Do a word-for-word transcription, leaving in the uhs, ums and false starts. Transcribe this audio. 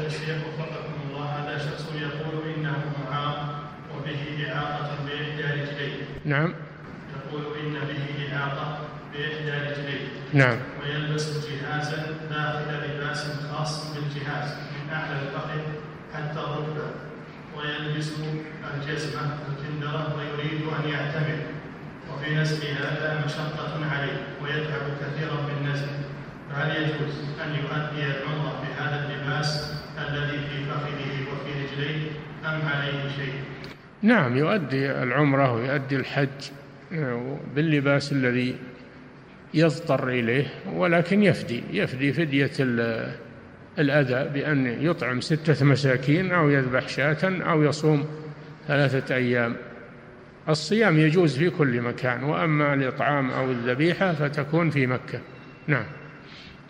الشيخ وفقكم الله، هذا شخص يقول إنه معاق وبه إعاقة بإحدى رجليه. نعم. يقول إن به إعاقة بإحدى رجليه. نعم. ويلبس جهازا داخل لباس خاص بالجهاز من أعلى الفخذ حتى الركبة، ويلبس الجزمة الكندرة ويريد أن يعتمد، وفي نزل هذا مشقة عليه ويتعب كثيرا بالنزل، فهل يجوز أن يؤدي العمرة بهذا اللباس الذي في فخذه وفي رجليه أم عليه شيء؟ نعم، يؤدي العمرة ويؤدي الحج باللباس الذي يضطر إليه، ولكن يفدي يفدي فدية الأذى بأن يطعم ستة مساكين أو يذبح شاة أو يصوم ثلاثة أيام. الصيام يجوز في كل مكان، وأما الإطعام أو الذبيحة فتكون في مكة. نعم.